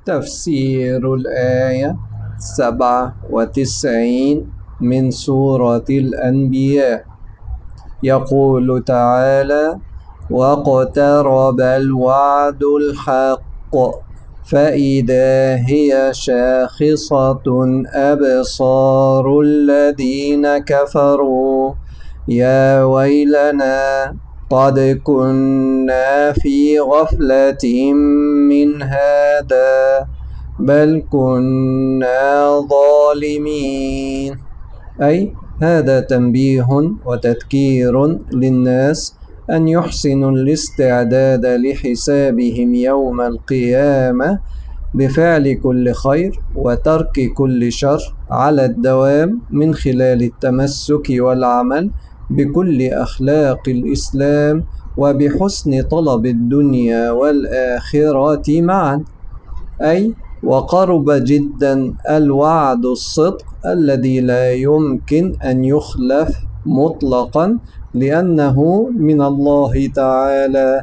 تفسير الآية 97 من سورة الأنبياء. يقول تعالى: واقترب الوعد الحق فإذا هي شاخصة أبصار الذين كفروا يا ويلنا قد كنا في غفلة من هذا بل كنا ظالمين. أي هذا تنبيه وتذكير للناس أن يحسنوا الاستعداد لحسابهم يوم القيامة بفعل كل خير وترك كل شر على الدوام من خلال التمسك والعمل بكل أخلاق الإسلام وبحسن طلب الدنيا والآخرة معا. أي وقرب جدا الوعد الصدق الذي لا يمكن أن يخلف مطلقا، لأنه من الله تعالى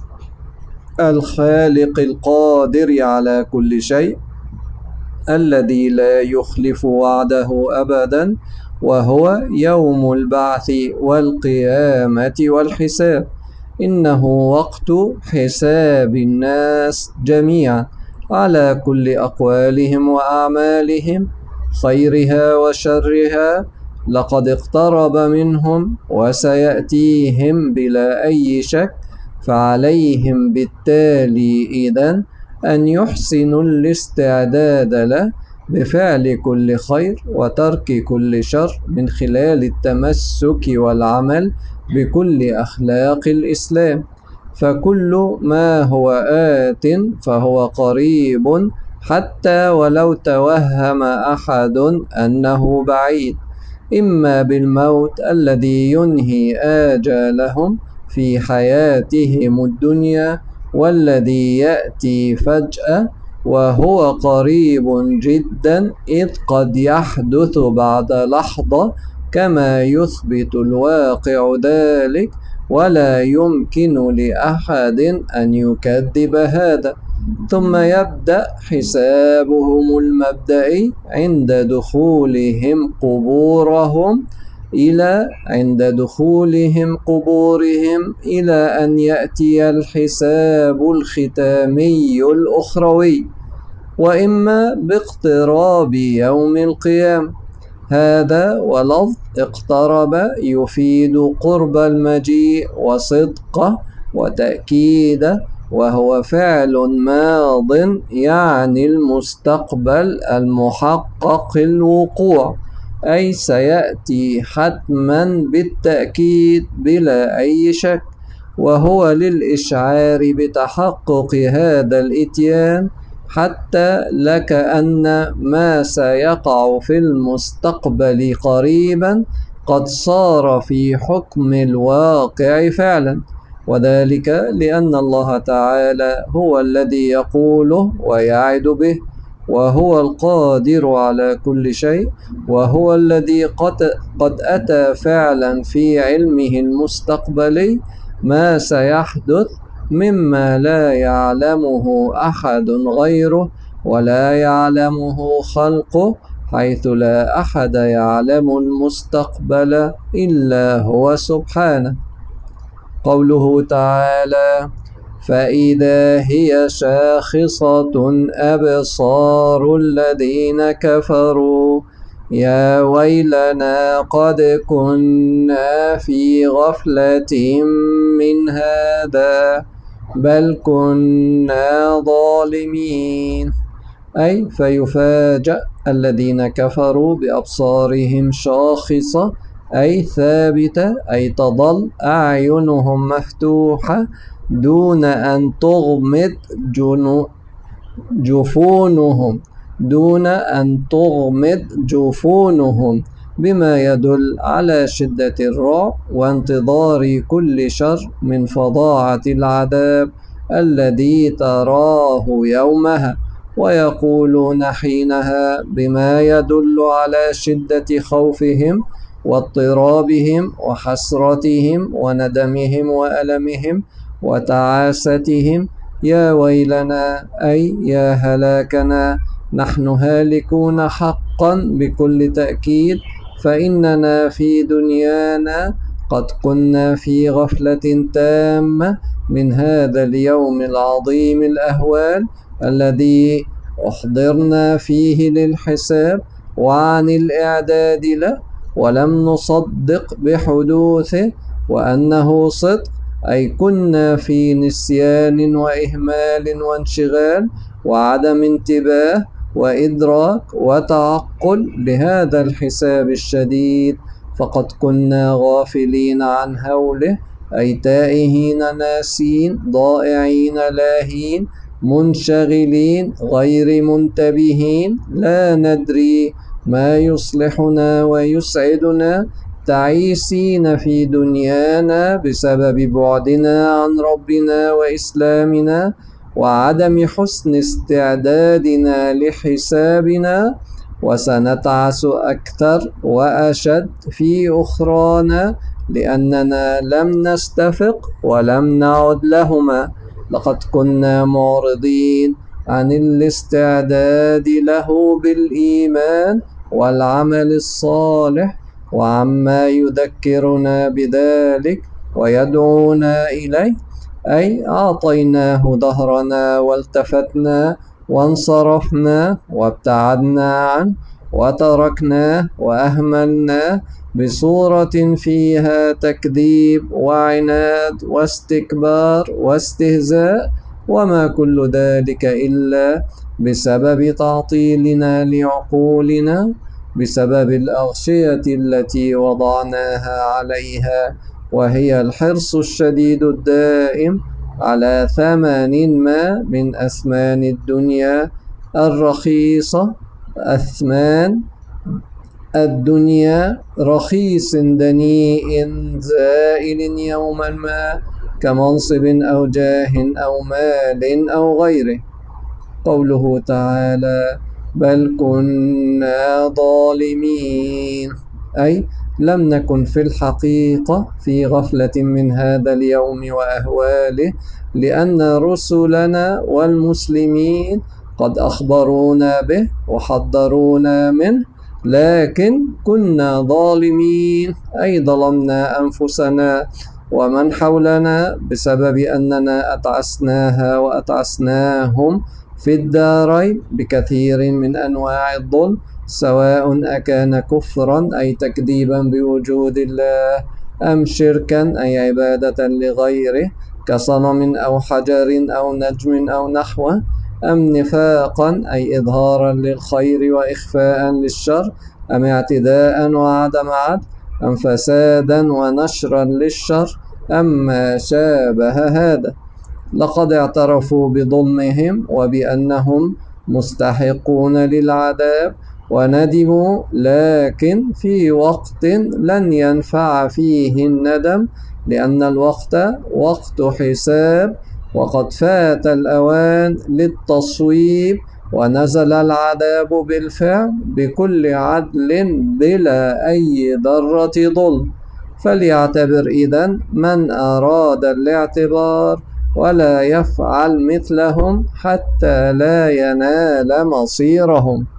الخالق القادر على كل شيء الذي لا يخلف وعده أبدا، وهو يوم البعث والقيامة والحساب. إنه وقت حساب الناس جميعا على كل أقوالهم وأعمالهم خيرها وشرها، لقد اقترب منهم وسيأتيهم بلا أي شك. فعليهم بالتالي إذن أن يحسنوا الاستعداد له بفعل كل خير وترك كل شر من خلال التمسك والعمل بكل أخلاق الإسلام، فكل ما هو آت فهو قريب حتى ولو توهم أحد أنه بعيد، إما بالموت الذي ينهي آجالهم في حياتهم الدنيا والذي يأتي فجأة وهو قريب جدا إذ قد يحدث بعد لحظة كما يثبت الواقع ذلك، ولا يمكن لأحد أن يكذب هذا. ثم يبدأ حسابهم المبدئي عند دخولهم قبورهم إلى أن يأتي الحساب الختامي الأخروي، وإما باقتراب يوم القيامة. هذا ولفظ اقترب يفيد قرب المجيء وصدقه وتأكيده، وهو فعل ماض يعني المستقبل المحقق الوقوع، أي سيأتي حتما بالتأكيد بلا أي شك، وهو للإشعار بتحقق هذا الإتيان، حتى لكأن ما سيقع في المستقبل قريبا قد صار في حكم الواقع فعلا، وذلك لأن الله تعالى هو الذي يقوله ويعد به، وهو القادر على كل شيء، وهو الذي قد أتى فعلا في علمه المستقبلي ما سيحدث مما لا يعلمه أحد غيره ولا يعلمه خلقه، حيث لا أحد يعلم المستقبل إلا هو سبحانه. قوله تعالى: فإذا هي شاخصة أبصار الذين كفروا يا ويلنا قد كنا في غفلة من هذا بل كنا ظالمين. أي فيفاجأ الذين كفروا بأبصارهم شاخصة أي ثابتة، أي تظل أعينهم مفتوحة دون أن تغمض جفونهم بما يدل على شدة الرعب وانتظار كل شر من فظاعة العذاب الذي تراه يومها، ويقولون حينها بما يدل على شدة خوفهم واضطرابهم وحسرتهم وندمهم وألمهم وتعاستهم يا ويلنا أي يا هلاكنا، نحن هالكون حقا بكل تأكيد، فإننا في دنيانا قد كنا في غفلة تامة من هذا اليوم العظيم الأهوال الذي أحضرنا فيه للحساب وعن الإعداد له، ولم نصدق بحدوثه وأنه صدق، أي كنا في نسيان وإهمال وانشغال وعدم انتباه وإدراك وتعقل لهذا الحساب الشديد، فقد كنا غافلين عن هوله، أي تائهين ناسين ضائعين لاهين منشغلين غير منتبهين، لا ندري ما يصلحنا ويسعدنا، تعيسين في دنيانا بسبب بعدنا عن ربنا وإسلامنا وعدم حسن استعدادنا لحسابنا، وسنتعس أكثر وأشد في أخرانا لأننا لم نستفق ولم نعد لهما. لقد كنا معرضين عن الاستعداد له بالإيمان والعمل الصالح وعما يذكرنا بذلك ويدعونا إليه، أي أعطيناه ظهرنا والتفتنا وانصرفنا وابتعدنا عنه وتركناه وأهملناه بصورة فيها تكذيب وعناد واستكبار واستهزاء، وما كل ذلك إلا بسبب تعطيلنا لعقولنا، بسبب الأغشية التي وضعناها عليها، وهي الحرص الشديد الدائم على ثمن ما من أثمان الدنيا الرخيصة، أثمان الدنيا رخيص دنيء زائل يوما ما، كمنصب أو جاه أو مال أو غيره. قوله تعالى: بل كنا ظالمين، أي لم نكن في الحقيقة في غفلة من هذا اليوم وأهواله، لأن رسلنا والمسلمين قد أخبرونا به وحذرونا منه، لكن كنا ظالمين، أي ظلمنا أنفسنا ومن حولنا بسبب أننا أتعسناها وأتعسناهم في الدارين بكثير من أنواع الظلم، سواء أكان كفرا أي تكذيبا بوجود الله، أم شركا أي عبادة لغيره كصنم أو حجر أو نجم أو نحوه، أم نفاقا أي إظهارا للخير وإخفاء للشر، أم اعتداء وعدم عدل، أم فسادا ونشرا للشر، أم ما شابه هذا. لقد اعترفوا بظلمهم وبأنهم مستحقون للعذاب وندموا، لكن في وقت لن ينفع فيه الندم، لأن الوقت وقت حساب، وقد فات الأوان للتصويب، ونزل العذاب بالفعل بكل عدل بلا أي ذرة ظلم. فليعتبر إذن من أراد الاعتبار ولا يفعل مثلهم حتى لا ينال مصيرهم.